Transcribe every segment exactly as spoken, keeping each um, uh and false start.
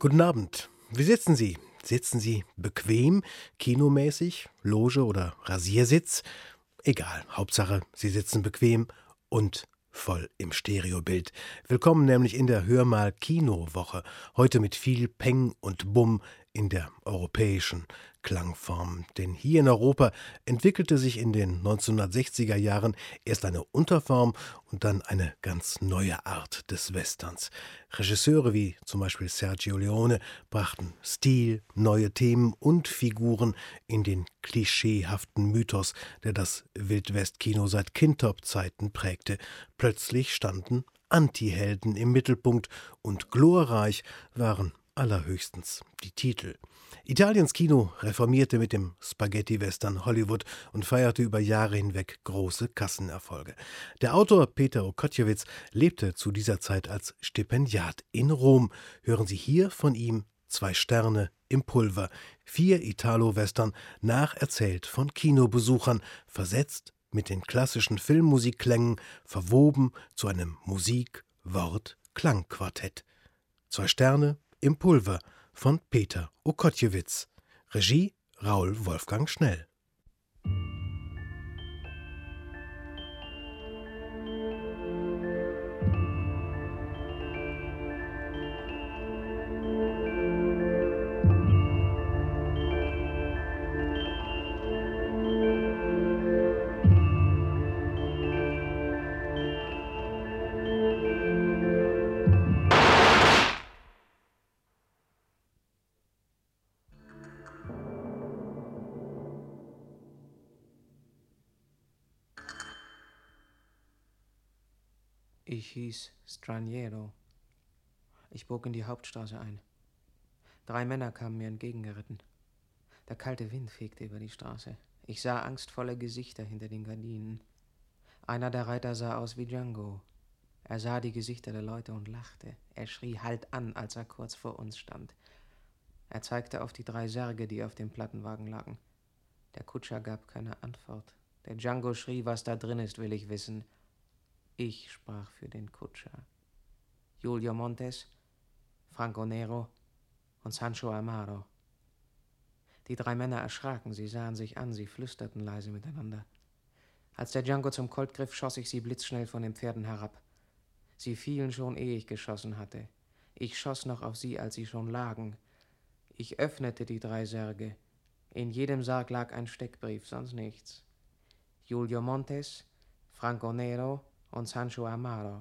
Guten Abend. Wie sitzen Sie? Sitzen Sie bequem, kinomäßig, Loge oder Rasiersitz? Egal, Hauptsache, Sie sitzen bequem und voll im Stereobild. Willkommen nämlich in der Hör mal Kinowoche. Heute mit viel Peng und Bumm in der europäischen Klangform. Denn hier in Europa entwickelte sich in den neunzehnhundertsechziger Jahren erst eine Unterform und dann eine ganz neue Art des Westerns. Regisseure wie zum Beispiel Sergio Leone brachten Stil, neue Themen und Figuren in den klischeehaften Mythos, der das Wildwestkino seit Kintop-Zeiten prägte. Plötzlich standen Antihelden im Mittelpunkt und glorreich waren allerhöchstens die Titel. Italiens Kino reformierte mit dem Spaghetti-Western Hollywood und feierte über Jahre hinweg große Kassenerfolge. Der Autor Peter Okotjewicz lebte zu dieser Zeit als Stipendiat in Rom. Hören Sie hier von ihm Zwei Sterne im Pulver, vier Italo-Western, nacherzählt von Kinobesuchern, versetzt mit den klassischen Filmmusikklängen, verwoben zu einem Musik-Wort-Klangquartett. Zwei Sterne im Pulver von Peter Okotjewicz. Regie Raoul Wolfgang Schnell. Ich hieß Straniero. Ich bog in die Hauptstraße ein. Drei Männer kamen mir entgegengeritten. Der kalte Wind fegte über die Straße. Ich sah angstvolle Gesichter hinter den Gardinen. Einer der Reiter sah aus wie Django. Er sah die Gesichter der Leute und lachte. Er schrie Halt an, als er kurz vor uns stand. Er zeigte auf die drei Särge, die auf dem Plattenwagen lagen. Der Kutscher gab keine Antwort. Der Django schrie, was da drin ist, will ich wissen. Ich sprach für den Kutscher. Julio Montes, Franco Nero und Sancho Amaro. Die drei Männer erschraken, sie sahen sich an, sie flüsterten leise miteinander. Als der Django zum Colt griff, schoss ich sie blitzschnell von den Pferden herab. Sie fielen schon, ehe ich geschossen hatte. Ich schoss noch auf sie, als sie schon lagen. Ich öffnete die drei Särge. In jedem Sarg lag ein Steckbrief, sonst nichts. Julio Montes, Franco Nero und Sancho Amaro.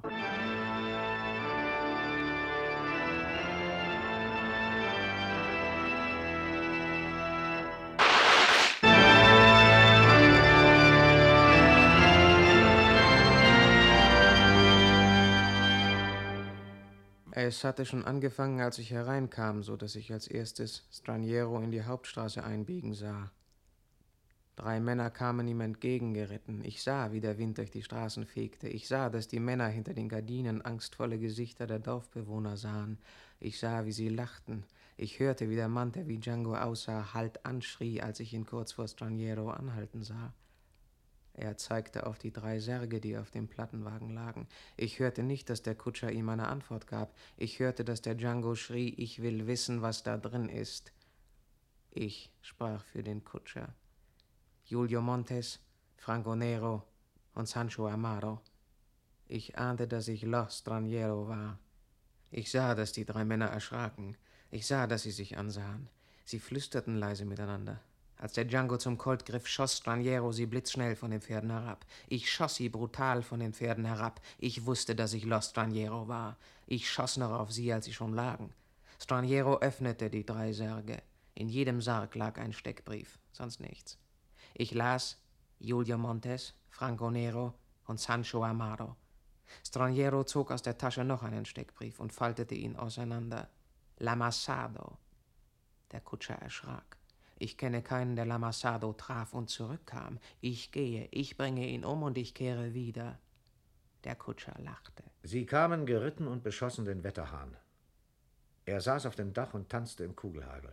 Es hatte schon angefangen, als ich hereinkam, so dass ich als erstes Straniero in die Hauptstraße einbiegen sah. Drei Männer kamen ihm entgegengeritten. Ich sah, wie der Wind durch die Straßen fegte. Ich sah, dass die Männer hinter den Gardinen angstvolle Gesichter der Dorfbewohner sahen. Ich sah, wie sie lachten. Ich hörte, wie der Mann, der wie Django aussah, Halt anschrie, als ich ihn kurz vor Straniero anhalten sah. Er zeigte auf die drei Särge, die auf dem Plattenwagen lagen. Ich hörte nicht, dass der Kutscher ihm eine Antwort gab. Ich hörte, dass der Django schrie, ich will wissen, was da drin ist. Ich sprach für den Kutscher. Julio Montes, Franco Nero und Sancho Amaro. Ich ahnte, dass ich Los Straniero war. Ich sah, dass die drei Männer erschraken. Ich sah, dass sie sich ansahen. Sie flüsterten leise miteinander. Als der Django zum Colt griff, schoss Straniero sie blitzschnell von den Pferden herab. Ich schoss sie brutal von den Pferden herab. Ich wusste, dass ich Los Straniero war. Ich schoss noch auf sie, als sie schon lagen. Straniero öffnete die drei Särge. In jedem Sarg lag ein Steckbrief, sonst nichts. Ich las Julio Montes, Franco Nero und Sancho Amaro. Straniero zog aus der Tasche noch einen Steckbrief und faltete ihn auseinander. L'Amassado. Der Kutscher erschrak. Ich kenne keinen, der L'Amassado traf und zurückkam. Ich gehe, ich bringe ihn um und ich kehre wieder. Der Kutscher lachte. Sie kamen geritten und beschossen den Wetterhahn. Er saß auf dem Dach und tanzte im Kugelhagel.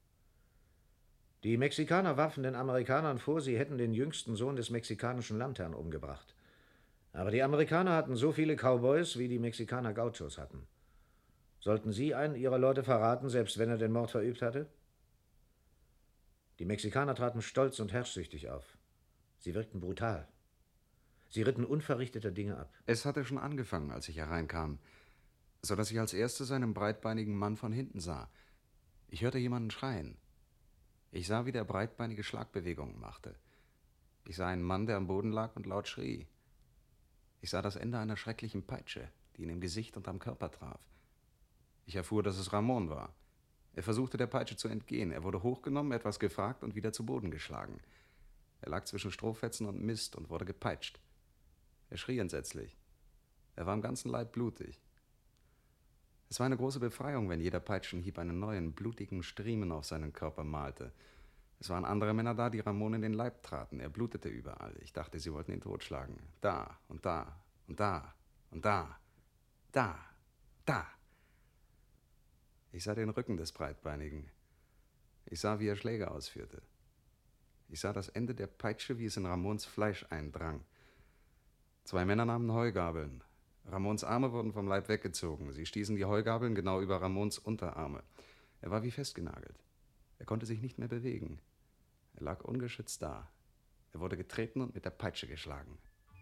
Die Mexikaner warfen den Amerikanern vor, sie hätten den jüngsten Sohn des mexikanischen Landherrn umgebracht. Aber die Amerikaner hatten so viele Cowboys, wie die Mexikaner Gauchos hatten. Sollten Sie einen Ihrer Leute verraten, selbst wenn er den Mord verübt hatte? Die Mexikaner traten stolz und herrschsüchtig auf. Sie wirkten brutal. Sie ritten unverrichteter Dinge ab. Es hatte schon angefangen, als ich hereinkam, so dass ich als erstes einen breitbeinigen Mann von hinten sah. Ich hörte jemanden schreien. Ich sah, wie der breitbeinige Schlagbewegungen machte. Ich sah einen Mann, der am Boden lag und laut schrie. Ich sah das Ende einer schrecklichen Peitsche, die ihn im Gesicht und am Körper traf. Ich erfuhr, dass es Ramon war. Er versuchte, der Peitsche zu entgehen. Er wurde hochgenommen, etwas gefragt und wieder zu Boden geschlagen. Er lag zwischen Strohfetzen und Mist und wurde gepeitscht. Er schrie entsetzlich. Er war am ganzen Leib blutig. Es war eine große Befreiung, wenn jeder Peitschenhieb einen neuen, blutigen Striemen auf seinen Körper malte. Es waren andere Männer da, die Ramon in den Leib traten. Er blutete überall. Ich dachte, sie wollten ihn totschlagen. Da und da und da und da, da, da. Ich sah den Rücken des Breitbeinigen. Ich sah, wie er Schläge ausführte. Ich sah das Ende der Peitsche, wie es in Ramons Fleisch eindrang. Zwei Männer nahmen Heugabeln. Ramons Arme wurden vom Leib weggezogen. Sie stießen die Heugabeln genau über Ramons Unterarme. Er war wie festgenagelt. Er konnte sich nicht mehr bewegen. Er lag ungeschützt da. Er wurde getreten und mit der Peitsche geschlagen.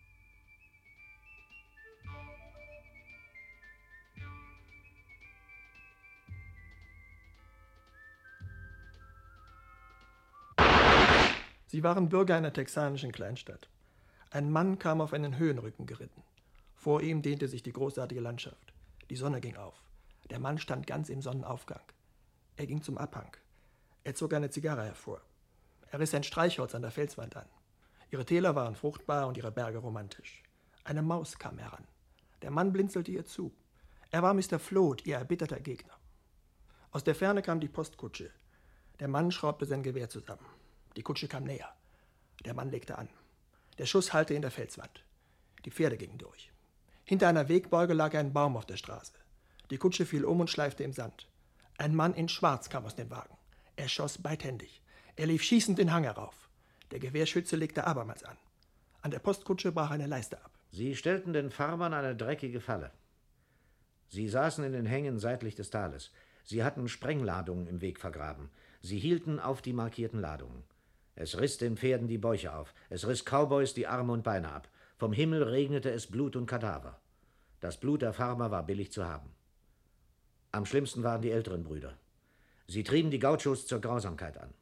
Sie waren Bürger einer texanischen Kleinstadt. Ein Mann kam auf einen Höhenrücken geritten. Vor ihm dehnte sich die großartige Landschaft. Die Sonne ging auf. Der Mann stand ganz im Sonnenaufgang. Er ging zum Abhang. Er zog eine Zigarre hervor. Er riss ein Streichholz an der Felswand an. Ihre Täler waren fruchtbar und ihre Berge romantisch. Eine Maus kam heran. Der Mann blinzelte ihr zu. Er war Mister Float, ihr erbitterter Gegner. Aus der Ferne kam die Postkutsche. Der Mann schraubte sein Gewehr zusammen. Die Kutsche kam näher. Der Mann legte an. Der Schuss hallte in der Felswand. Die Pferde gingen durch. Hinter einer Wegbeuge lag ein Baum auf der Straße. Die Kutsche fiel um und schleifte im Sand. Ein Mann in Schwarz kam aus dem Wagen. Er schoss beidhändig. Er lief schießend den Hang herauf. Der Gewehrschütze legte abermals an. An der Postkutsche brach eine Leiste ab. Sie stellten den Farmern eine dreckige Falle. Sie saßen in den Hängen seitlich des Tales. Sie hatten Sprengladungen im Weg vergraben. Sie hielten auf die markierten Ladungen. Es riss den Pferden die Bäuche auf. Es riss Cowboys die Arme und Beine ab. Vom Himmel regnete es Blut und Kadaver. Das Blut der Farmer war billig zu haben. Am schlimmsten waren die älteren Brüder. Sie trieben die Gauchos zur Grausamkeit an.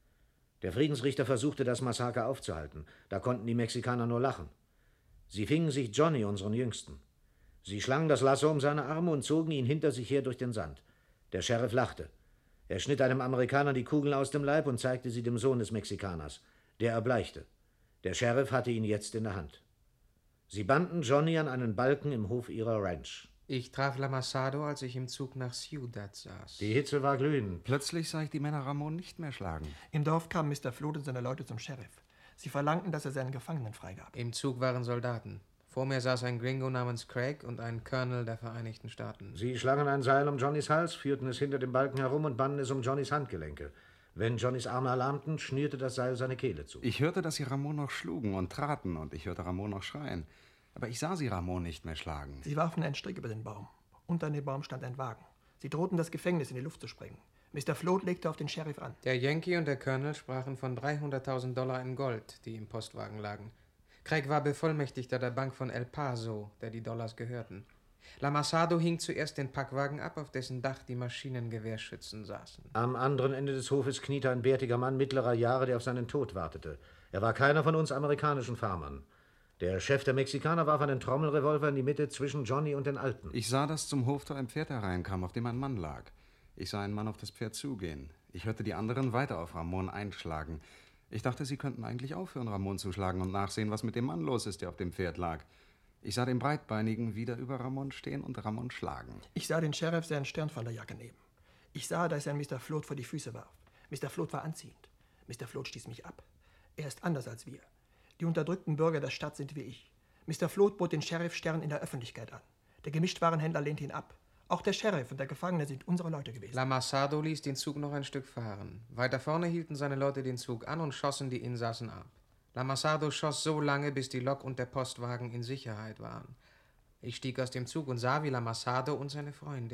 Der Friedensrichter versuchte, das Massaker aufzuhalten. Da konnten die Mexikaner nur lachen. Sie fingen sich Johnny, unseren Jüngsten. Sie schlangen das Lasso um seine Arme und zogen ihn hinter sich her durch den Sand. Der Sheriff lachte. Er schnitt einem Amerikaner die Kugeln aus dem Leib und zeigte sie dem Sohn des Mexikaners. Der erbleichte. Der Sheriff hatte ihn jetzt in der Hand. Sie banden Johnny an einen Balken im Hof ihrer Ranch. Ich traf Lamasado, als ich im Zug nach Ciudad saß. Die Hitze war glühend. Plötzlich sah ich die Männer Ramon nicht mehr schlagen. Im Dorf kamen Mister Float und seine Leute zum Sheriff. Sie verlangten, dass er seinen Gefangenen freigab. Im Zug waren Soldaten. Vor mir saß ein Gringo namens Craig und ein Colonel der Vereinigten Staaten. Sie schlangen ein Seil um Johnnys Hals, führten es hinter dem Balken herum und banden es um Johnnys Handgelenke. Wenn Johnnys Arme erlahmten, schnürte das Seil seine Kehle zu. Ich hörte, dass sie Ramon noch schlugen und traten, und ich hörte Ramon noch schreien. Aber ich sah sie Ramon nicht mehr schlagen. Sie warfen einen Strick über den Baum. Unter dem Baum stand ein Wagen. Sie drohten, das Gefängnis in die Luft zu sprengen. Mister Float legte auf den Sheriff an. Der Yankee und der Colonel sprachen von dreihunderttausend Dollar in Gold, die im Postwagen lagen. Craig war Bevollmächtigter der Bank von El Paso, der die Dollars gehörten. Lamasado hing zuerst den Packwagen ab, auf dessen Dach die Maschinengewehrschützen saßen. Am anderen Ende des Hofes kniete ein bärtiger Mann mittlerer Jahre, der auf seinen Tod wartete. Er war keiner von uns amerikanischen Farmern. Der Chef der Mexikaner warf einen Trommelrevolver in die Mitte zwischen Johnny und den Alten. Ich sah, dass zum Hoftor ein Pferd hereinkam, auf dem ein Mann lag. Ich sah einen Mann auf das Pferd zugehen. Ich hörte die anderen weiter auf Ramon einschlagen. Ich dachte, sie könnten eigentlich aufhören, Ramon zu schlagen und nachsehen, was mit dem Mann los ist, der auf dem Pferd lag. Ich sah den Breitbeinigen wieder über Ramon stehen und Ramon schlagen. Ich sah den Sheriff seinen Stern von der Jacke nehmen. Ich sah, dass er Mister Float vor die Füße warf. Mister Float war anziehend. Mister Float stieß mich ab. Er ist anders als wir. Die unterdrückten Bürger der Stadt sind wie ich. Mister Float bot den Sheriff Stern in der Öffentlichkeit an. Der Gemischtwarenhändler lehnte ihn ab. Auch der Sheriff und der Gefangene sind unsere Leute gewesen. Lamasado ließ den Zug noch ein Stück fahren. Weiter vorne hielten seine Leute den Zug an und schossen die Insassen ab. Lamasado schoss so lange, bis die Lok und der Postwagen in Sicherheit waren. Ich stieg aus dem Zug und sah, wie Lamasado und seine Freundin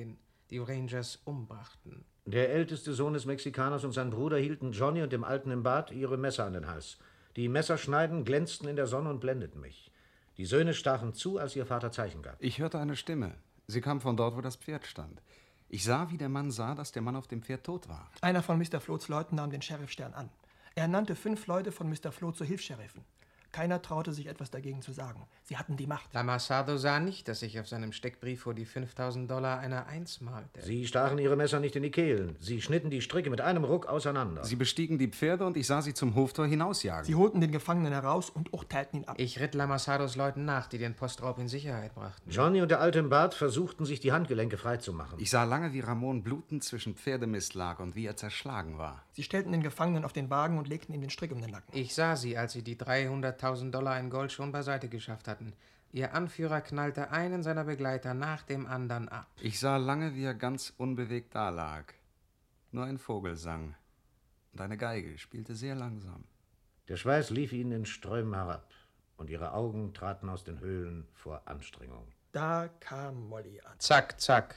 die Rangers umbrachten. Der älteste Sohn des Mexikaners und sein Bruder hielten Johnny und dem Alten im Bad ihre Messer an den Hals. Die Messerschneiden glänzten in der Sonne und blendeten mich. Die Söhne stachen zu, als ihr Vater Zeichen gab. Ich hörte eine Stimme. Sie kam von dort, wo das Pferd stand. Ich sah, wie der Mann sah, dass der Mann auf dem Pferd tot war. Einer von Mister Floats Leuten nahm den Sheriffstern an. Er nannte fünf Leute von Mister Float zu Hilfs-Sheriffen. Keiner traute sich etwas dagegen zu sagen. Sie hatten die Macht. Lamasado sah nicht, dass ich auf seinem Steckbrief vor die fünftausend Dollar eine Eins malte. Sie stachen ihre Messer nicht in die Kehlen. Sie schnitten die Stricke mit einem Ruck auseinander. Sie bestiegen die Pferde und ich sah sie zum Hoftor hinausjagen. Sie holten den Gefangenen heraus und urteilten ihn ab. Ich ritt Lamasados Leuten nach, die den Postraub in Sicherheit brachten. Johnny und der Alte im Bad versuchten, sich die Handgelenke freizumachen. Ich sah lange, wie Ramon blutend zwischen Pferdemist lag und wie er zerschlagen war. Sie stellten den Gefangenen auf den Wagen und legten ihm den Strick um den Nacken. Ich sah sie, als sie die dreihunderttausend Dollar in Gold schon beiseite geschafft hatten. Ihr Anführer knallte einen seiner Begleiter nach dem anderen ab. Ich sah lange, wie er ganz unbewegt dalag. Nur ein Vogel sang. Und eine Geige spielte sehr langsam. Der Schweiß lief ihnen in Strömen herab. Und ihre Augen traten aus den Höhlen vor Anstrengung. Da kam Molly an. Zack, zack.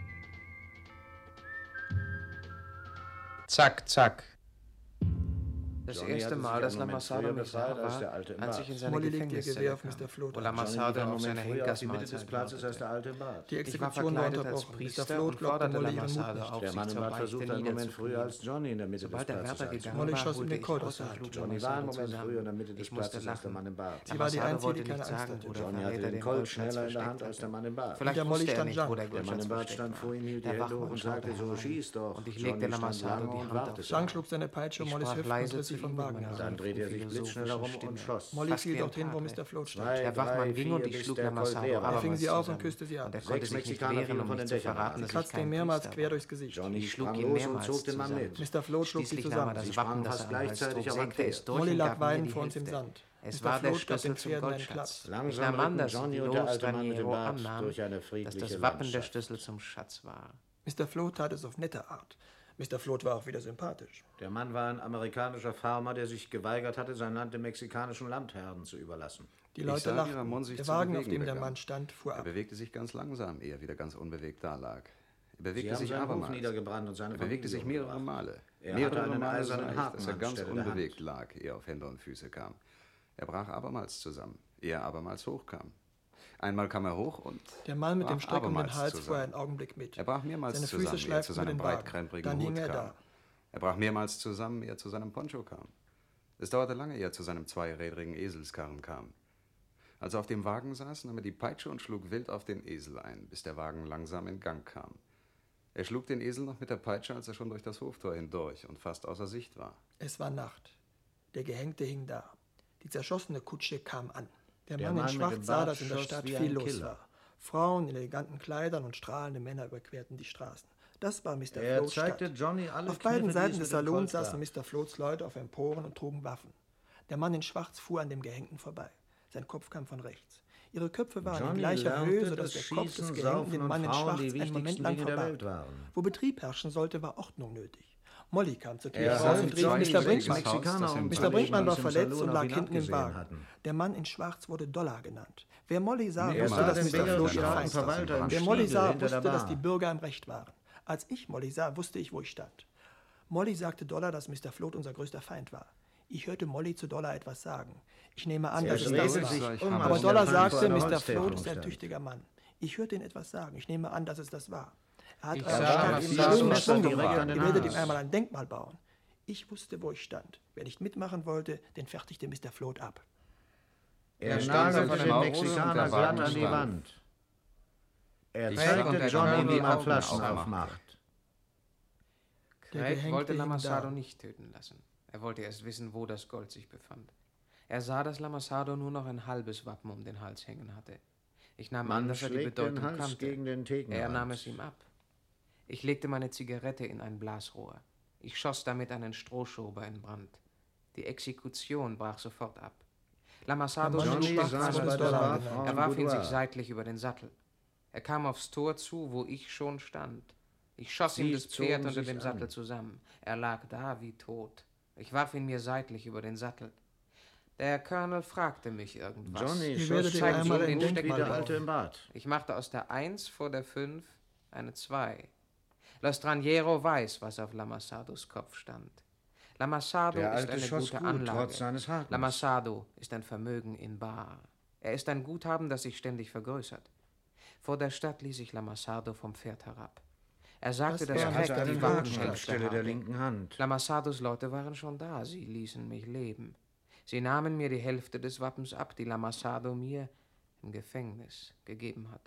Zack, zack. Das Johnny erste hatte Mal, sich dass einen Moment Lamasado früher mich sah, befreit als der war, Alte im als Bad. ich in seine Molly legte ihr Gefängniszelle Gewehr auf kam, Mister Float wo ab. Lamasado auf seine früher auf die Mitte des Henkersmahlzeit Platzes als der wartete. Alte im Bad. Die Ich war Exekution war verkleidet als unterbrochen. Mister Priester Float und glaubte forderte Molly ihren Mut Lamasado nicht. auf, Der sich Mann im zur Bad Beichte versuchte einen Moment früher als niederzuknien. Johnny in der Mitte Sobald des der Platzes Wärter einzunehmen. gegangen Molly war, schoss ihm holte den ich Colt aus aus der und Hand. schlug Johnny war einen Lamasado Moment zusammen. früher in der Mitte des Ich musste Platzes als der lachen. Mann im Bad. Sie war die Lamasado Einzige, wollte die keine nicht Angst sagen, hatte. wo der Johnny hatte Verräter den den Colt Goldschatz schneller in der versteckt Hand als der hatte. Mann im Bad. Vielleicht Der Molly wusste er stand nicht, Jean. wo der Der Mann Goldschatz im Bad versteckt stand war. vor ihm, hielt die Der Hände hoch Wachmann und schaute sagte, so herein. schieß doch. Und ich Johnny legte stand Lamasado lange die und Hand wartete. auf Jean schlug seine Peitsche um Ich Mollys sprach Hüften leise und riss zu sie vom ihm Wagen mit meiner herab. Dann drehte er sich blitzschnell herum philosophischen und Stimme. schoss. Molly Fast fiel wie dorthin, ein wo Padre. Mister Float stand. Zwei, Der Wachmann drei, ging und vier, ich bis schlug der Colt Lamasado leer war. Er abermals fing sie auf und zusammen. küsste sie ab. Und er Sechs konnte sich nicht Mexikaner wehren, fielen um von nicht den zu Dächern verraten, herab. dass Sie ich kratzte ihn kein mehrmals Priester quer war. durchs Gesicht. Johnny Ich schlug sprang ihn los und mehrmals zog den Mann zusammen. mit. Mister Float schlug sie Schließlich zusammen. nahm er Sie das Wappen, sprangen das fast er am Hals gleichzeitig trug, auf ein senkte es Pferd. durch Molly und lag gab mir weidend die vor uns im Hälfte. Sand. Es Mister war der Float gab den Schlüssel zum Pferden einen Goldschatz. Klaps. Langsam Ich nahm an, ritten dass Johnny die und der alte Mann mit dem Straniero Bart annahm, durch eine dass friedliche das Wappen der Landschaft. Schlüssel zum Schatz war. Mister Float tat es auf nette Art. Mister Float war auch wieder sympathisch. Der Mann war ein amerikanischer Farmer, der sich geweigert hatte, sein Land den mexikanischen Landherren zu überlassen. Die Ich Leute sah, wie lachten. Ramon sich Der zu Wagen, auf bewegen dem der begann. Mann stand, fuhr Er ab. bewegte sich ganz langsam, ehe er wieder ganz unbewegt dalag. Er Sie bewegte haben sich seinen Hof abermals. niedergebrannt und seine Er bewegte sich Familie mehrere umgebracht. Male. Er mehrere hatte einen Male eisernen sah ich, Haken dass er ganz anstelle der unbewegt Hand. lag, ehe er auf Hände und Füße kam. Er brach abermals zusammen, ehe er abermals hochkam. Einmal kam er hoch und Der Mann mit dem brach Strick um den abermals Hals fuhr zusammen. einen Augenblick mit. Er brach mehrmals Seine zusammen, Füße ehe er zu schleiften über seinem den Wagen. breitkremprigen Dann hing Hut er kam. da. Er brach mehrmals zusammen, ehe er zu seinem Poncho kam. Es dauerte lange, ehe er zu seinem zweirädrigen Eselskarren kam. Als er auf dem Wagen saß, nahm er die Peitsche und schlug wild auf den Esel ein, bis der Wagen langsam in Gang kam. Er schlug den Esel noch mit der Peitsche, als er schon durch das Hoftor hindurch und fast außer Sicht war. Es war Nacht. Der Gehängte hing da. Die zerschossene Kutsche kam an. Der, Der Mann Mann in mit Schwarz dem sah, Bart dass in der schoss Stadt wie viel ein los Killer. war. Frauen in eleganten Kleidern und strahlende Männer überquerten die Straßen. Das war Mister Er Floats zeigte Stadt. Johnny alle Auf beiden Kniffe, die Seiten es des mit dem Salons Colt saßen gab. Mister Floats Leute auf Emporen und trugen Waffen. Der Mann in Schwarz fuhr an dem Gehängten vorbei. Sein Kopf kam von rechts. Ihre Köpfe waren Johnny in gleicher lernte, Höhe, sodass dass der Kopf des Schießen, Gehängten Saufen den und Mann in Frauen Schwarz die einen Moment wichtigsten lang Dinge der verbarg. Welt waren. Wo Betrieb herrschen sollte, war Ordnung nötig. Molly kam zur Tür Er heraus half und rief Johnny Mister sechs Brinkmann. Mexikaner Haus, das und Mister Kollegen, Brinkmann war die es im verletzt Salon und auf lag ihn hinten im abgesehen Wagen. hatten. Der Mann in Schwarz wurde Dollar genannt. Wer Molly sah, Er wusste, sah dass den Mister Bengel Float ihr starken Feind war. Verwalter im Wer Molly Stiegel sah, hinter der wusste, dass Bar. die Bürger im Recht waren. Als ich Molly sah, wusste ich, wo ich stand. Molly sagte Dollar, dass Mister Float unser größter Feind war. Ich hörte Molly zu Dollar etwas sagen. Ich nehme an, Er dass es drehte das sich war. um, Aber als Dollar der Feind vor sagte, einer Mister Holztäfelung Float ist ein stand. tüchtiger Mann. Ich hörte ihn etwas sagen. Ich nehme an, dass es das war. Er hat Ich euren sah, Staat was in da schönen so Schwung direkt gebracht. an den Ihr werdet ihm Hals. einmal ein Denkmal bauen. Ich wusste, wo ich stand. Wer nicht mitmachen wollte, den fertigte Mister Float ab. Er stand nagelte von den dem Mexikaner und der glatt Wagen an die stand. Wand. Er Ich zeigte sah, Johnny, wie wie man Augen Flaschen aufmachte. aufmacht. Der Craig Gehängte wollte hing Lamasado da. nicht töten lassen. Er wollte erst wissen, wo das Gold sich befand. Er sah, dass Lamasado nur noch ein halbes Wappen um den Hals hängen hatte. Ich nahm an, Man dass er die schlägt den Bedeutung Hals kannte. gegen den Thekenrand. Er nahm es ihm ab. Ich legte meine Zigarette in ein Blasrohr. Ich schoss damit einen Strohschober in Brand. Die Exekution brach sofort ab. Lamasado Der Mann schlug Johnny den saß Kran bei des der Dollar. Barfrau Er im warf ihn sich Boudoir. seitlich über den Sattel. Er kam aufs Tor zu, wo ich schon stand. Ich schoss ihm Sie das Pferd zogen unter sich dem Sattel an. zusammen. Er lag da wie tot. Ich warf ihn mir seitlich über den Sattel. Der Colonel fragte mich irgendwas. Johnny Ihr schoss werdet ihm zeigte einmal so ein gut wie Denkmal der bauen. Alte im Bad. Ich machte aus der Eins vor der Fünf eine Zwei. Lo Straniero weiß, was auf Lamassados Kopf stand. Lamasado Der ist Alte eine schoss gute gut, Anlage. trotz seines Hakens. Lamasado ist ein Vermögen in bar. Er ist ein Guthaben, das sich ständig vergrößert. Vor der Stadt ließ sich Lamasado vom Pferd herab. Er sagte, dass Er Craig hatte einen die Haken Wappenhälfte anstelle der habe. linken Hand. Lamassados Leute waren schon da. Sie ließen mich leben. Sie nahmen mir die Hälfte des Wappens ab, die Lamassado mir im Gefängnis gegeben hatte.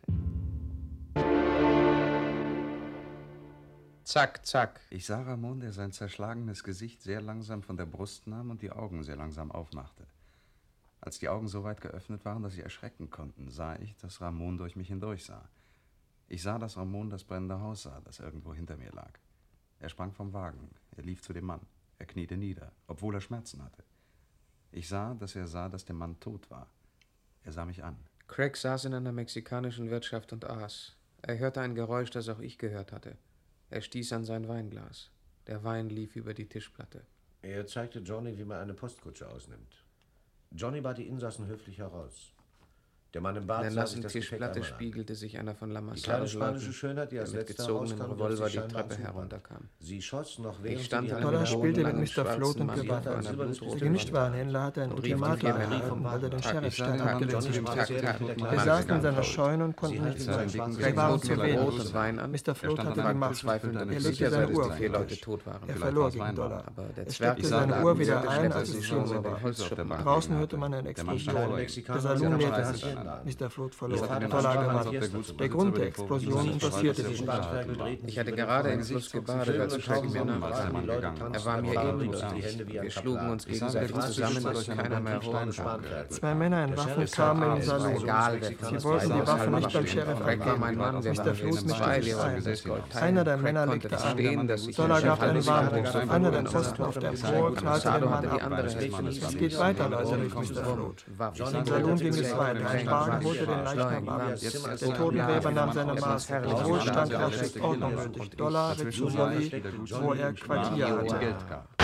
Zack, zack. Ich sah Ramon, der sein zerschlagenes Gesicht sehr langsam von der Brust nahm und die Augen sehr langsam aufmachte. Als die Augen so weit geöffnet waren, dass sie erschrecken konnten, sah ich, dass Ramon durch mich hindurch sah. Ich sah, dass Ramon das brennende Haus sah, das irgendwo hinter mir lag. Er sprang vom Wagen. Er lief zu dem Mann. Er kniete nieder, obwohl er Schmerzen hatte. Ich sah, dass er sah, dass der Mann tot war. Er sah mich an. Craig saß in einer mexikanischen Wirtschaft und aß. Er hörte ein Geräusch, das auch ich gehört hatte. Er stieß an sein Weinglas. Der Wein lief über die Tischplatte. Er zeigte Johnny, wie man eine Postkutsche ausnimmt. Johnny bat die Insassen höflich heraus. Der Mann im In Bart der sah sich nassen das Gefecht Tischplatte einmal an. spiegelte sich einer von Die kleine Lamassados spanische Leuten, Schönheit, die der als mit letzter gezogenen herauskam, Revolver griff die sich Treppe scheinbar an. herunterkam. Sie schoss noch, während Ich stand sie die in Hand einem Dollar hob, spielte mit langen, Mister Float schwarzen und Mantel gewann. vor einer Der blutroten Der Gemischtwarenhändler hatte ein und rief die Ultimatum vier Männer erhalten, vom weil er den Tag. Sheriff Ich sah stand den Mann, abgelehnt der hatte. zu dem Tag, Tag, Tag, Tag, Tag, Tag, Sie Tag, saßen in Tag, seiner Tag, Scheune und Sie konnten hatten nicht seinen sein. schwarzen Sie waren Gesicht zu wenig. rotes Wein an. Mister Float hatte trank die Macht. verzweifelt eine Er Sicher legte sein, seine Uhr dass auf vier den Leute Tisch. tot waren. Er Vielleicht verlor war's gegen Weinbar. Dollar. Aber der Er Zwerg steckte sah seine da, Uhr wie wieder er ein, geschleppt als ist, es schon Sturm so den war. Holz auf der Bank Draußen liegen hörte hatte. man eine Der Mann Explosion. stand vor ihm. Der Salon leerte Scheiße sich. an. Mister Float Ihr verlor. Vater Dollar sprach gewann. an Fiesta Der Grund der Explosion interessierte Die sich nicht. Spanferkel drehten Ich sich hatte über den gerade Feuer. im Fluss Schön gebadet, als und Craig mir tausend nachkam. waren die Leute Er tanzten Er war mir davon, ebenbürtig. die Hände wie Wir ein schlugen Kaplan. uns Ich sah, gegenseitig der zusammen, Französische bis durch keiner einen mehr bunten holen Stein konnte. Zwei Männer in Waffen kamen in den Es war Salon. egal, wer Sie wollten die Waffe nicht beim Sheriff Craig war mein abgeben. Mann, wir Mister waren Float jetzt mischte zwei, sich wir wollten ein. das Gold teilen. Einer der Craig Männer konnte legte verstehen, an. dass ich Dollar ihn gab einen alles Warnruf. habe. Einer der Posten auf der Empore knallte den Mann ab. andere Es geht weiter, Leute, rief Mister Float. Im Salon ging es weiter. Ein Wagen holte den Leichnam ab. Der Totenweber nahm seine Maß. Wohlstand herrscht Ordnung nötig. Dollar ritt zu Molly, wo er Quartier hatte.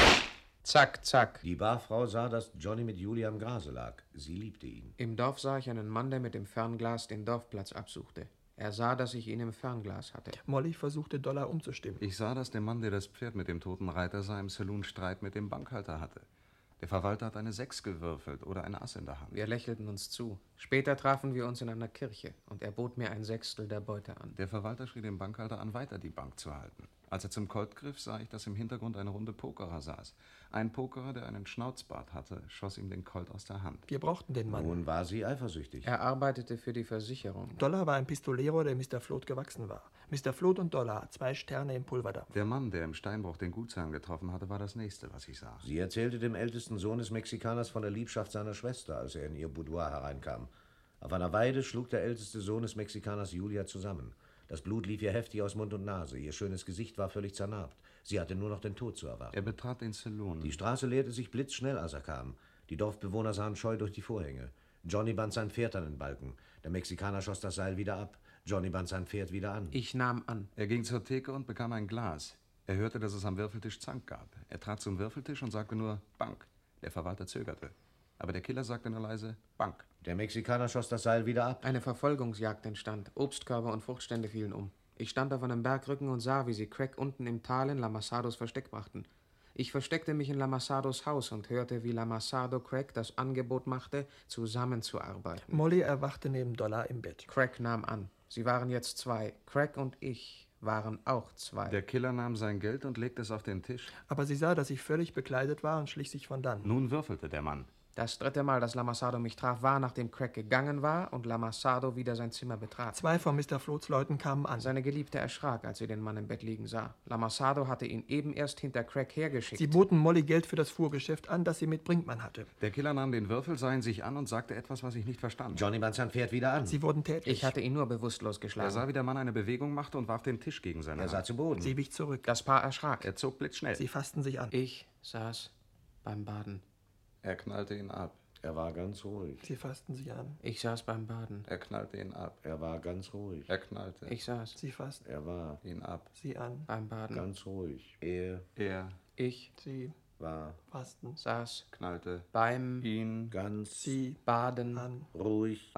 Zack, zack. Die Barfrau sah, dass Johnny mit Julia am Grase lag. Sie liebte ihn. Im Dorf sah ich einen Mann, der mit dem Fernglas den Dorfplatz absuchte. Er sah, dass ich ihn im Fernglas hatte. Molly versuchte Dollar umzustimmen. Ich sah, dass der Mann, der das Pferd mit dem toten Reiter sah, im Saloon Streit mit dem Bankhalter hatte. Der Verwalter hat eine Sechs gewürfelt oder ein Ass in der Hand. Wir lächelten uns zu. Später trafen wir uns in einer Kirche und er bot mir ein Sechstel der Beute an. Der Verwalter schrie dem Bankhalter an, weiter die Bank zu halten. Als er zum Colt griff, sah ich, dass im Hintergrund eine Runde Pokerer saß. Ein Pokerer, der einen Schnauzbart hatte, schoss ihm den Colt aus der Hand. Wir brauchten den Mann. Nun war sie eifersüchtig. Er arbeitete für die Versicherung. Dollar war ein Pistolero, der Mister Float gewachsen war. Mister Float und Dollar, zwei Sterne im Pulverdampf. Der Mann, der im Steinbruch den Gutsherrn getroffen hatte, war das Nächste, was ich sah. Sie erzählte dem ältesten Sohn des Mexikaners von der Liebschaft seiner Schwester, als er in ihr Boudoir hereinkam. Auf einer Weide schlug der älteste Sohn des Mexikaners Julia zusammen. Das Blut lief ihr heftig aus Mund und Nase. Ihr schönes Gesicht war völlig zernarbt. Sie hatte nur noch den Tod zu erwarten. Er betrat den Saloon. Die Straße leerte sich blitzschnell, als er kam. Die Dorfbewohner sahen scheu durch die Vorhänge. Johnny band sein Pferd an den Balken. Der Mexikaner schoss das Seil wieder ab. Johnny band sein Pferd wieder an. Ich nahm an. Er ging zur Theke und bekam ein Glas. Er hörte, dass es am Würfeltisch Zank gab. Er trat zum Würfeltisch und sagte nur Bank. Der Verwalter zögerte. Aber der Killer sagte nur leise Bank. Der Mexikaner schoss das Seil wieder ab. Eine Verfolgungsjagd entstand. Obstkörbe und Fruchtstände fielen um. Ich stand auf einem Bergrücken und sah, wie sie Craig unten im Tal in Lamassados Versteck brachten. Ich versteckte mich in Lamassados Haus und hörte, wie Lamassado Craig das Angebot machte, zusammenzuarbeiten. Molly erwachte neben Dollar im Bett. Craig nahm an. Sie waren jetzt zwei. Craig und ich waren auch zwei. Der Killer nahm sein Geld und legte es auf den Tisch. Aber sie sah, dass ich völlig bekleidet war und schlich sich von dann. Nun würfelte der Mann. Das dritte Mal, dass Lamassado mich traf, war, nachdem Craig gegangen war und Lamassado wieder sein Zimmer betrat. Zwei von Mister Floats Leuten kamen an. Seine Geliebte erschrak, als sie den Mann im Bett liegen sah. Lamassado hatte ihn eben erst hinter Craig hergeschickt. Sie boten Molly Geld für das Fuhrgeschäft an, das sie mit Brinkmann hatte. Der Killer nahm den Würfel, sah ihn sich an und sagte etwas, was ich nicht verstand. Johnny band sein Pferd wieder an. Sie wurden tätlich. Ich hatte ihn nur bewusstlos geschlagen. Er sah, wie der Mann eine Bewegung machte und warf den Tisch gegen seine Er sah Hand. zu Boden. Sie wich zurück. Das Paar erschrak. Er zog blitzschnell. Sie fassten sich an. Ich saß beim Baden. Er knallte ihn ab. Er war ganz ruhig. Sie fassten sich an. Ich saß beim Baden. Er knallte ihn ab. Er war ganz ruhig. Er knallte Ich saß Sie fassten Er war ihn ab. sie an. beim Baden. ganz ruhig. Er Er Ich Sie war fassten saß knallte beim ihn ganz sie Baden. an. ruhig. ab.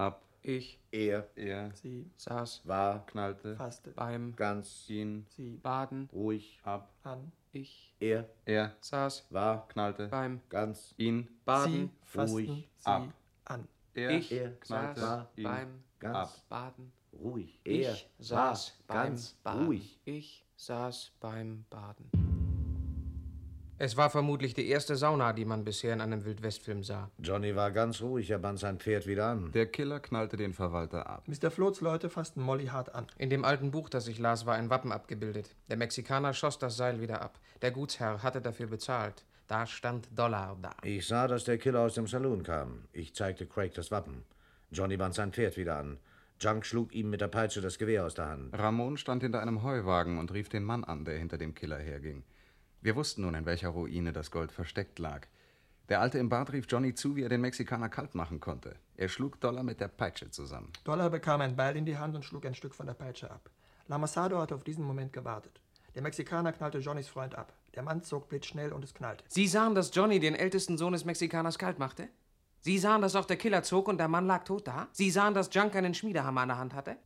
Ich. Er. Er. Sie. Saß. War. Knallte. Fasste. Beim. Ganz. Ihn. Sie. Baden. Ruhig. Ab. An. Ich. Er. Er. Saß. War. Knallte. Beim. Ganz. Ihn. Baden. Sie. Fassten. Ruhig. Sie. Ab. An. Er. Ich. Er. Knallte. War. Ihn. Beim. Ganz. Ab. Baden. Ruhig. Er. Ich saß war. beim Ganz. Baden. Ruhig. Ich saß beim Baden. Es war vermutlich die erste Sauna, die man bisher in einem Wildwestfilm sah. Johnny war ganz ruhig. Er band sein Pferd wieder an. Der Killer knallte den Verwalter ab. Mister Floats Leute fassten Molly hart an. In dem alten Buch, das ich las, war ein Wappen abgebildet. Der Mexikaner schoss das Seil wieder ab. Der Gutsherr hatte dafür bezahlt. Da stand Dollar da. Ich sah, dass der Killer aus dem Saloon kam. Ich zeigte Craig das Wappen. Johnny band sein Pferd wieder an. Junk schlug ihm mit der Peitsche das Gewehr aus der Hand. Ramon stand hinter einem Heuwagen und rief den Mann an, der hinter dem Killer herging. Wir wussten nun, in welcher Ruine das Gold versteckt lag. Der Alte im Bart rief Johnny zu, wie er den Mexikaner kalt machen konnte. Er schlug Dollar mit der Peitsche zusammen. Dollar bekam ein Beil in die Hand und schlug ein Stück von der Peitsche ab. Lamasado hatte auf diesen Moment gewartet. Der Mexikaner knallte Johnnys Freund ab. Der Mann zog blitzschnell und es knallte. Sie sahen, dass Johnny den ältesten Sohn des Mexikaners kalt machte? Sie sahen, dass auch der Killer zog und der Mann lag tot da? Sie sahen, dass Junk einen Schmiedehammer in der Hand hatte?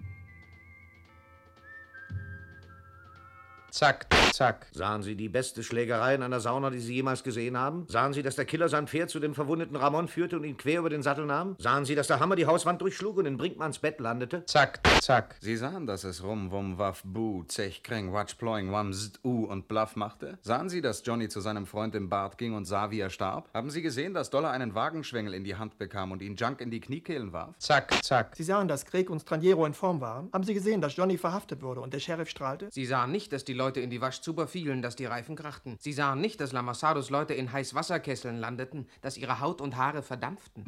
Zack, zack. Sahen Sie die beste Schlägerei in einer Sauna, die Sie jemals gesehen haben? Sahen Sie, dass der Killer sein Pferd zu dem verwundeten Ramon führte und ihn quer über den Sattel nahm? Sahen Sie, dass der Hammer die Hauswand durchschlug und in Brinkmanns Bett landete? Zack, zack. Sie sahen, dass es Rum, Wum, Waff, Bu, Zech, Kreng, Watsch, Ploing, Wam, Zd, U und Bluff machte? Sahen Sie, dass Johnny zu seinem Freund im Bart ging und sah, wie er starb? Haben Sie gesehen, dass Dollar einen Wagenschwengel in die Hand bekam und ihn Junk in die Kniekehlen warf? Zack, zack. Sie sahen, dass Craig und Straniero in Form waren. Haben Sie gesehen, dass Johnny verhaftet wurde und der Sheriff strahlte? Sie sahen nicht, dass die Leute in die Waschzuber fielen, dass die Reifen krachten. Sie sahen nicht, dass Lamasados Leute in Heißwasserkesseln landeten, dass ihre Haut und Haare verdampften.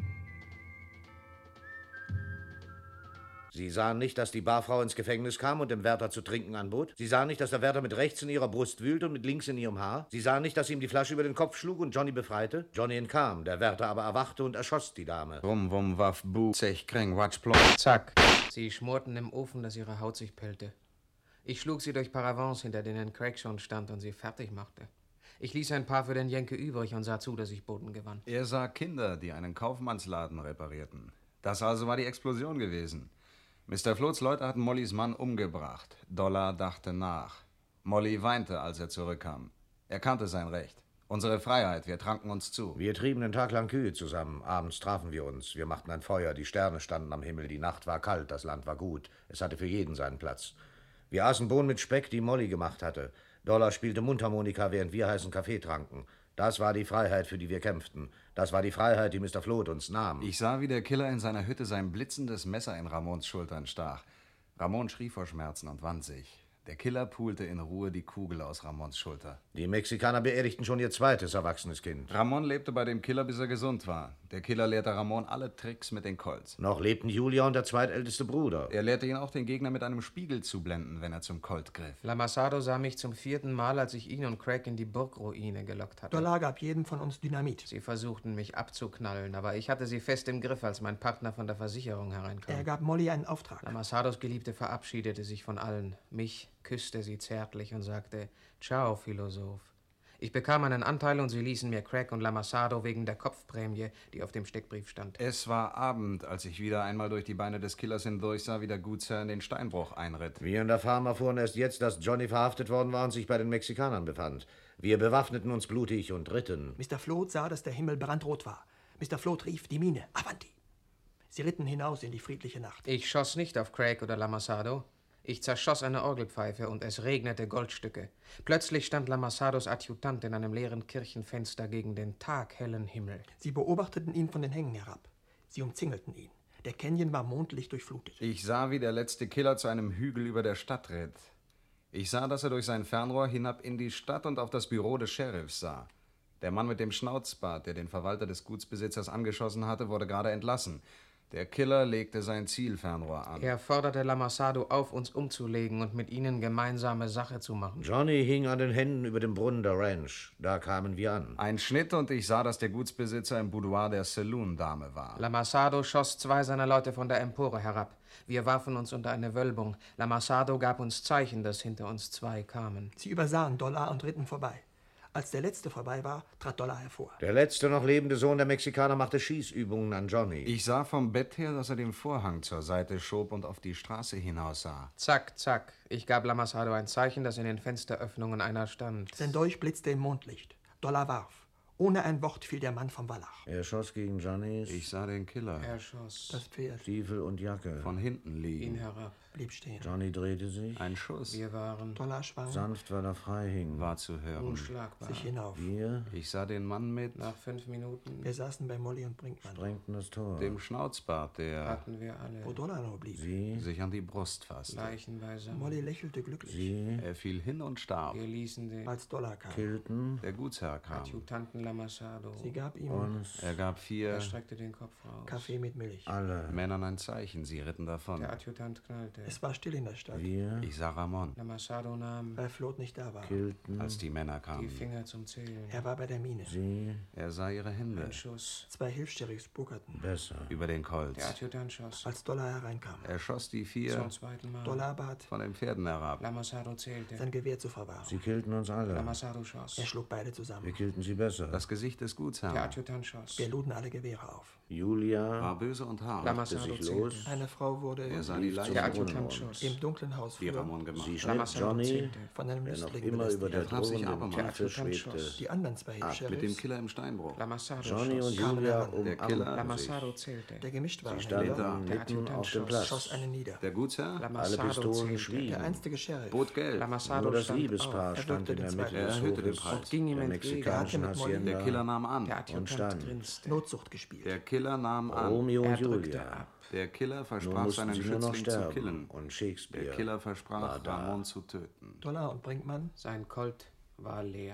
Sie sahen nicht, dass die Barfrau ins Gefängnis kam und dem Wärter zu trinken anbot? Sie sahen nicht, dass der Wärter mit rechts in ihrer Brust wühlte und mit links in ihrem Haar? Sie sahen nicht, dass sie ihm die Flasche über den Kopf schlug und Johnny befreite? Johnny entkam, der Wärter aber erwachte und erschoss die Dame. Rum, Wum, Waff, Bu, Zech, Kreng, Watsch, Ploing. Zack. Sie schmorten im Ofen, dass ihre Haut sich pellte. Ich schlug sie durch Paravents, hinter denen Craig schon stand und sie fertig machte. Ich ließ ein paar für den Jenke übrig und sah zu, dass ich Boden gewann. Er sah Kinder, die einen Kaufmannsladen reparierten. Das also war die Explosion gewesen. Mister Floats Leute hatten Mollys Mann umgebracht. Dollar dachte nach. Molly weinte, als er zurückkam. Er kannte sein Recht. Unsere Freiheit, wir tranken uns zu. Wir trieben den Tag lang Kühe zusammen. Abends trafen wir uns. Wir machten ein Feuer. Die Sterne standen am Himmel. Die Nacht war kalt. Das Land war gut. Es hatte für jeden seinen Platz. Wir aßen Bohnen mit Speck, die Molly gemacht hatte. Dollar spielte Mundharmonika, während wir heißen Kaffee tranken. Das war die Freiheit, für die wir kämpften. Das war die Freiheit, die Mister Float uns nahm. Ich sah, wie der Killer in seiner Hütte sein blitzendes Messer in Ramons Schultern stach. Ramon schrie vor Schmerzen und wand sich. Der Killer pulte in Ruhe die Kugel aus Ramons Schulter. Die Mexikaner beerdigten schon ihr zweites erwachsenes Kind. Ramon lebte bei dem Killer, bis er gesund war. Der Killer lehrte Ramon alle Tricks mit den Colts. Noch lebten Julia und der zweitälteste Bruder. Er lehrte ihn auch, den Gegner mit einem Spiegel zu blenden, wenn er zum Colt griff. Lamasado sah mich zum vierten Mal, als ich ihn und Craig in die Burgruine gelockt hatte. Dollar gab jedem von uns Dynamit. Sie versuchten, mich abzuknallen, aber ich hatte sie fest im Griff, als mein Partner von der Versicherung hereinkam. Er gab Molly einen Auftrag. Lamasados Geliebte verabschiedete sich von allen. Mich küsste sie zärtlich und sagte, »Ciao, Philosoph.« Ich bekam einen Anteil und sie ließen mir Craig und Lamasado wegen der Kopfprämie, die auf dem Steckbrief stand. Es war Abend, als ich wieder einmal durch die Beine des Killers hindurchsah, wie der Gutsherr in den Steinbruch einritt. Wir in der Farm erfuhren erst jetzt, dass Johnny verhaftet worden war und sich bei den Mexikanern befand. Wir bewaffneten uns blutig und ritten. Mister Float sah, dass der Himmel brandrot war. Mister Float rief, die Mine, Avanti. Sie ritten hinaus in die friedliche Nacht. Ich schoss nicht auf Craig oder Lamasado. Ich zerschoss eine Orgelpfeife und es regnete Goldstücke. Plötzlich stand Lamasados Adjutant in einem leeren Kirchenfenster gegen den taghellen Himmel. Sie beobachteten ihn von den Hängen herab. Sie umzingelten ihn. Der Canyon war mondlicht durchflutet. Ich sah, wie der letzte Killer zu einem Hügel über der Stadt ritt. Ich sah, dass er durch sein Fernrohr hinab in die Stadt und auf das Büro des Sheriffs sah. Der Mann mit dem Schnauzbart, der den Verwalter des Gutsbesitzers angeschossen hatte, wurde gerade entlassen. Der Killer legte sein Zielfernrohr an. Er forderte Lamasado auf, uns umzulegen und mit ihnen gemeinsame Sache zu machen. Johnny hing an den Händen über dem Brunnen der Ranch. Da kamen wir an. Ein Schnitt und ich sah, dass der Gutsbesitzer im Boudoir der Saloon-Dame war. Lamasado schoss zwei seiner Leute von der Empore herab. Wir warfen uns unter eine Wölbung. Lamasado gab uns Zeichen, dass hinter uns zwei kamen. Sie übersahen Dollar und ritten vorbei. Als der letzte vorbei war, trat Dollar hervor. Der letzte noch lebende Sohn der Mexikaner machte Schießübungen an Johnny. Ich sah vom Bett her, dass er den Vorhang zur Seite schob und auf die Straße hinaussah. Zack, zack. Ich gab Lamasado ein Zeichen, dass in den Fensteröffnungen einer stand. Sein Dolch blitzte im Mondlicht. Dollar warf. Ohne ein Wort fiel der Mann vom Wallach. Er schoss gegen Johnnys Ich sah den Killer Er schoss Das Pferd Stiefel und Jacke. von hinten ihn liegen. herab. blieb stehen. Johnny drehte sich. Ein Schuss Wir waren Dollar schwang Sanft, weil er frei hing. war zu hören. unschlagbar. sich hinauf. Wir Ich sah den Mann mit Nach fünf Minuten Wir saßen bei Molly und Brinkmann. sprengten das Tor. dem Schnauzbart, der hatten wir alle Wo Dollar noch blieb. Sie, sich an die Brust fasste. Leichen beisammen. Molly lächelte glücklich, sie Er fiel hin und starb. Wir ließen den als Dollar kam. killten Der Gutsherr kam. Adjutanten Lamasado. Sie gab ihm uns Er gab vier Er streckte den Kopf raus. Kaffee mit Milch. alle. Männern ein Zeichen, sie ritten davon. Der Adjutant knallte. Es war still in der Stadt, Wir Ich sah Ramon, Lamasado nahm weil Floth nicht da war. killten als die Männer die kamen. Finger zum Zählen. Er war bei der Mine. sie Er sah ihre Hände Ein Schuss. Zwei Hilfs-Sheriffs buckerten, besser. über den Colt. Der Adjutant schoss. als Dollar hereinkam. Er schoss die vier Zum zweiten Mal. Dollar bat, von den Pferden herab. Lamasado zählte. sein Gewehr zu verwahren. Sie killten uns alle. Lamasado schoss. Er schlug beide Wir zusammen. killten sie besser. Das Gesicht des Der Gutsherrn Adjutant schoss. Wir luden alle Gewehre auf. Julia war böse und hart. machte Lamasado sich los. zählte. Eine Frau wurde Er sah die lief Leiche Der zum Brunnen Adjutant und schoss. im dunklen Haus wie früher Ramon gemacht. Sie schnitt Lamasado Johnny, zählte. von einem der noch Lüstling immer über der belästigt. traf sich drohenden abermals. Tiefe Der Adjutant schwebte. schoss. Die anderen zwei Mit dem Hilfs-Sheriffs, Killer im Steinbruch. Lamasado Johnny und schoss. Julia heran. Der Killer- umarmten Lamasado sich. zählte. der gemischt war, Sie standen Da. mitten Adjutant auf dem schoss. Platz. schoss einen nieder. Der Gutsherr Alle Lamasado Pistolen zählte. schwiegen. Der einstige Sheriff bot Geld. Lamasado Nur das stand Liebespaar auf. Er stand in drückte der den Mitte zweiten. des Er erhöhte den Hofes Preis. Ging ihm der entgegen. mexikanischen Er hatte mit Molly- Der Hacienda. Killer nahm an. Der und Adjutant stand. grinste. Notzucht gespielt. Der Killer nahm an. Romeo Er und drückte Julia. ab. Der Killer Nun versprach mussten seinen sie nur noch Schützling zu sterben. killen. Und Shakespeare Der Killer versprach, war da. Ramon zu töten. Dollar und Brinkmann Sein Colt war leer.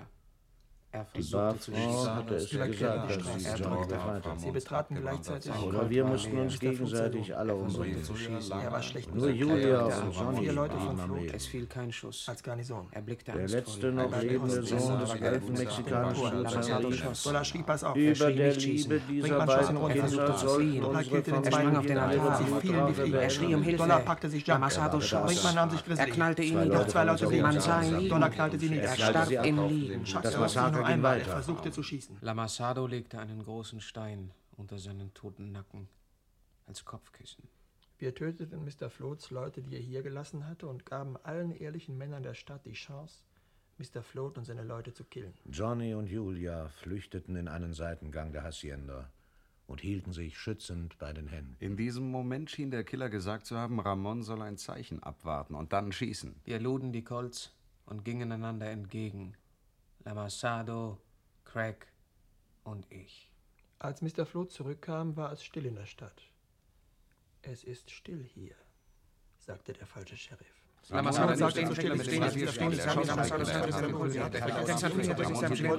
Er Die versuchte zu Barfrau schießen. hatte es Überquerten gesagt, die dass Straße. sie Er Johnny drückte befreit auf. hat. Sie betraten gleichzeitig Oder wir mussten uns Mister gegenseitig Fuchs alle Er versuchte umbringen. zu schießen. Er war schlecht Nur besetzt. Julia Er und drückte Johnny Vier Leute blieben von am Flucht. Leben. Es fiel kein Schuss. als Garnison. Er blickte Der angstvoll. letzte noch Beide lebende Haustiere Sohn des waren alten gelb. mexikanischen Lamasado Gutsherrn schoss. Dollar schrie, pass auf. über schrie der nicht schießen. Liebe dieser Brinkmann schoss ihn beiden runter. Kinder Versuchte zu sollten fliehen. Dollar unsere killte den Er sprang auf den Familien Altar. ihre Sie fielen wie Strafe Fliegen. Er schrie um Hilfe. Dollar packte sich Jump. Lamasado schoss. Brinkmann nahm sich Er Grizzly. knallte ihn Zwei nieder. Leute Zwei Leute von uns Man auf sah den ihn Sand. liegen. Dollar knallte sie nieder. Er Er knallte starb sie ab im auf Liegen. Das Er schoss Massaker nur ging einmal. weiter. Er versuchte zu schießen. Lamasado legte einen großen Stein unter seinen toten Nacken als Kopfkissen. Wir töteten Mister Floats Leute, die er hier gelassen hatte, und gaben allen ehrlichen Männern der Stadt die Chance, Mister Float und seine Leute zu killen. Johnny und Julia flüchteten in einen Seitengang der Hacienda und hielten sich schützend bei den Händen. In diesem Moment schien der Killer gesagt zu haben, Ramon soll ein Zeichen abwarten und dann schießen. Wir luden die Colts und gingen einander entgegen. Lamasado, Craig und ich. Als Mister Float zurückkam, war es still in der Stadt. Es ist still hier, sagte der falsche Sheriff. Lamasado Ramon sagte sagte so so still, still, mit es dem steht Rasierschnitt. still, Er schoss Lamasado Lamasado sagte sagte so so still, still, es mit dem steht Rasierschnitt. still, Er schoss Lamasado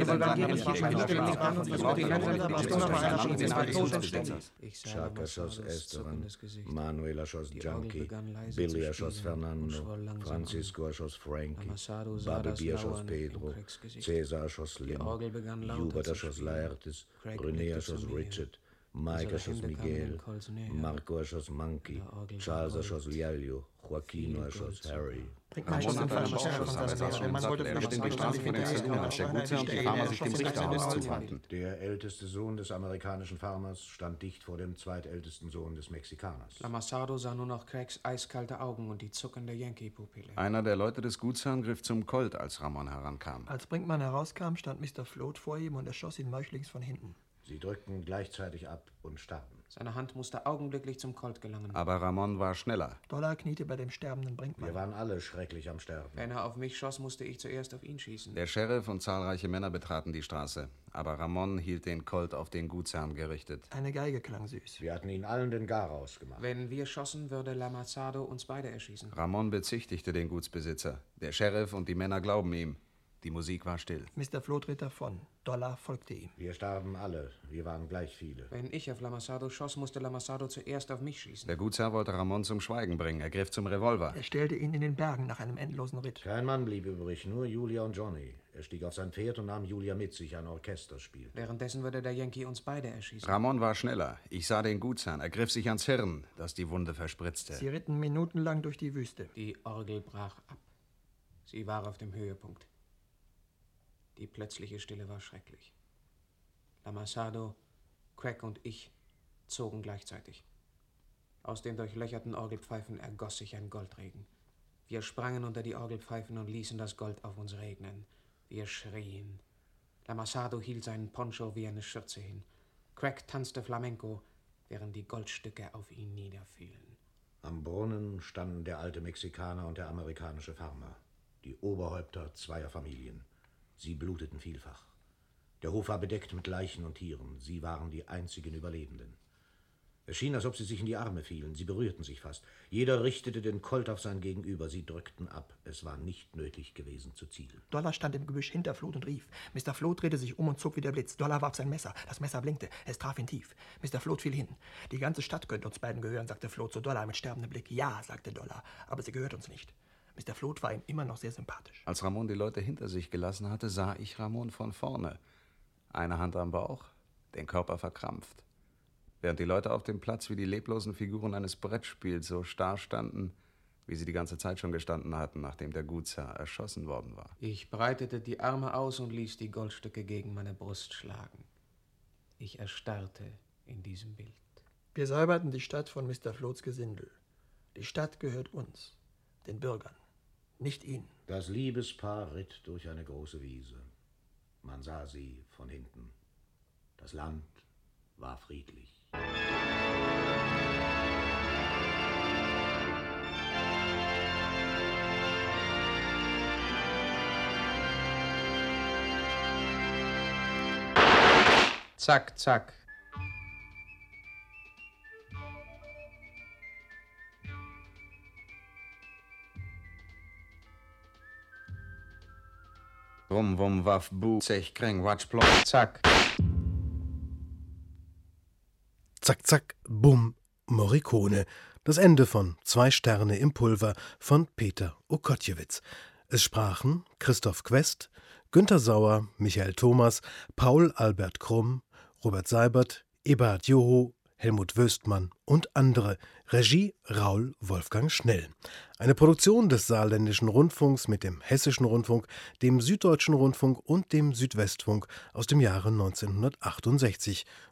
Ich sah Chaka schoss Lamasados Esteban, zuckendes Gesicht. Manuel erschoss Die Orgel Junkie, begann leise Billy zu erschoss spielen und Fernando, schwoll langsam Francisco an. erschoss Frankie, Lamasado sah Bubby das B erschoss Lauern in Pedro, Craigs Gesicht. Cäsar erschoss Lim, Orgel begann lauter Hubert zu erschoss spielen. Laertes, Craig René blickte erschoss zu mir. Richard, Mike Unsere erschoss Hände kamen Miguel, den Colts näher. Marco erschoss Monkey, Der Orgel Charles war erschoss Gold. Lielio, Joaquino Viel erschoss Gold. Harry. Brinkmann schoss den Ramon falschen hatte Sheriff einen von Schuss, seinem aber Revier. Der Mann er wollte schritt flüchten, den die Straßen Straße von den hinterher, Zylindern, aber als der Schweine Gutsherr und die erwischte ihn. Farmer Er sich schoss dem den Richter Einzelnen Haus Holz. zuwandten. Der älteste Sohn des amerikanischen Farmers stand dicht vor dem zweitältesten Sohn des Mexikaners. Lamasado sah nur noch Craigs eiskalte Augen und die zuckende Yankee-Pupille. Einer der Leute des Gutsherrn griff zum Colt, als Ramon herankam. Als Brinkmann herauskam, stand Mister Float vor ihm und erschoss ihn meuchlings von hinten. Sie drückten gleichzeitig ab und starben. Seine Hand musste augenblicklich zum Colt gelangen. Aber Ramon war schneller. Dollar kniete bei dem sterbenden Brinkmann. Wir waren alle schrecklich am Sterben. Wenn er auf mich schoss, musste ich zuerst auf ihn schießen. Der Sheriff und zahlreiche Männer betraten die Straße. Aber Ramon hielt den Colt auf den Gutsherrn gerichtet. Eine Geige klang süß. Wir hatten ihnen allen den Garaus gemacht. Wenn wir schossen, würde Lamasado uns beide erschießen. Ramon bezichtigte den Gutsbesitzer. Der Sheriff und die Männer glauben ihm. Die Musik war still. Mister Float ritt davon. Dollar folgte ihm. Wir starben alle. Wir waren gleich viele. Wenn ich auf Lamasado schoss, musste Lamasado zuerst auf mich schießen. Der Gutsherr wollte Ramon zum Schweigen bringen. Er griff zum Revolver. Er stellte ihn in den Bergen nach einem endlosen Ritt. Kein Mann blieb übrig, nur Julia und Johnny. Er stieg auf sein Pferd und nahm Julia mit sich, ein Orchester spielte. Währenddessen würde der Yankee uns beide erschießen. Ramon war schneller. Ich sah den Gutsherrn. Er griff sich ans Hirn, das die Wunde verspritzte. Sie ritten minutenlang durch die Wüste. Die Orgel brach ab. Sie war auf dem Höhepunkt. Die plötzliche Stille war schrecklich. Lamasado, Crack und ich zogen gleichzeitig. Aus den durchlöcherten Orgelpfeifen ergoss sich ein Goldregen. Wir sprangen unter die Orgelpfeifen und ließen das Gold auf uns regnen. Wir schrien. Lamasado hielt seinen Poncho wie eine Schürze hin. Crack tanzte Flamenco, während die Goldstücke auf ihn niederfielen. Am Brunnen standen der alte Mexikaner und der amerikanische Farmer, die Oberhäupter zweier Familien. Sie bluteten vielfach. Der Hof war bedeckt mit Leichen und Tieren. Sie waren die einzigen Überlebenden. Es schien, als ob sie sich in die Arme fielen. Sie berührten sich fast. Jeder richtete den Colt auf sein Gegenüber. Sie drückten ab. Es war nicht nötig gewesen zu zielen. Dollar stand im Gebüsch hinter Floth und rief. Mister Floth drehte sich um und zog wie der Blitz. Dollar warf sein Messer. Das Messer blinkte. Es traf ihn tief. Mister Floth fiel hin. Die ganze Stadt könnte uns beiden gehören, sagte Floth zu Dollar mit sterbendem Blick. Ja, sagte Dollar, aber sie gehört uns nicht. Mister Floth war ihm immer noch sehr sympathisch. Als Ramon die Leute hinter sich gelassen hatte, sah ich Ramon von vorne. Eine Hand am Bauch, den Körper verkrampft. Während die Leute auf dem Platz wie die leblosen Figuren eines Brettspiels so starr standen, wie sie die ganze Zeit schon gestanden hatten, nachdem der Gutsherr erschossen worden war. Ich breitete die Arme aus und ließ die Goldstücke gegen meine Brust schlagen. Ich erstarrte in diesem Bild. Wir säuberten die Stadt von Mister Floths Gesindel. Die Stadt gehört uns, den Bürgern, nicht ihnen. Das Liebespaar ritt durch eine große Wiese. Man sah sie von hinten. Das Land war friedlich. Zack, zack. Wum, wum, waff, bu, zech, kreng, watsch, plom. Zack. Zack, zack, bumm, Morricone. Das Ende von Zwei Sterne im Pulver von Peter Okotjewitz. Es sprachen Christoph Quest, Günter Sauer, Michael Thomas, Paul Albert Krumm, Robert Seibert, Eberhard Joho, Helmut Wöstmann und andere. Regie Raul Wolfgang Schnell. Eine Produktion des Saarländischen Rundfunks mit dem Hessischen Rundfunk, dem Süddeutschen Rundfunk und dem Südwestfunk aus dem Jahre neunzehnhundertachtundsechzig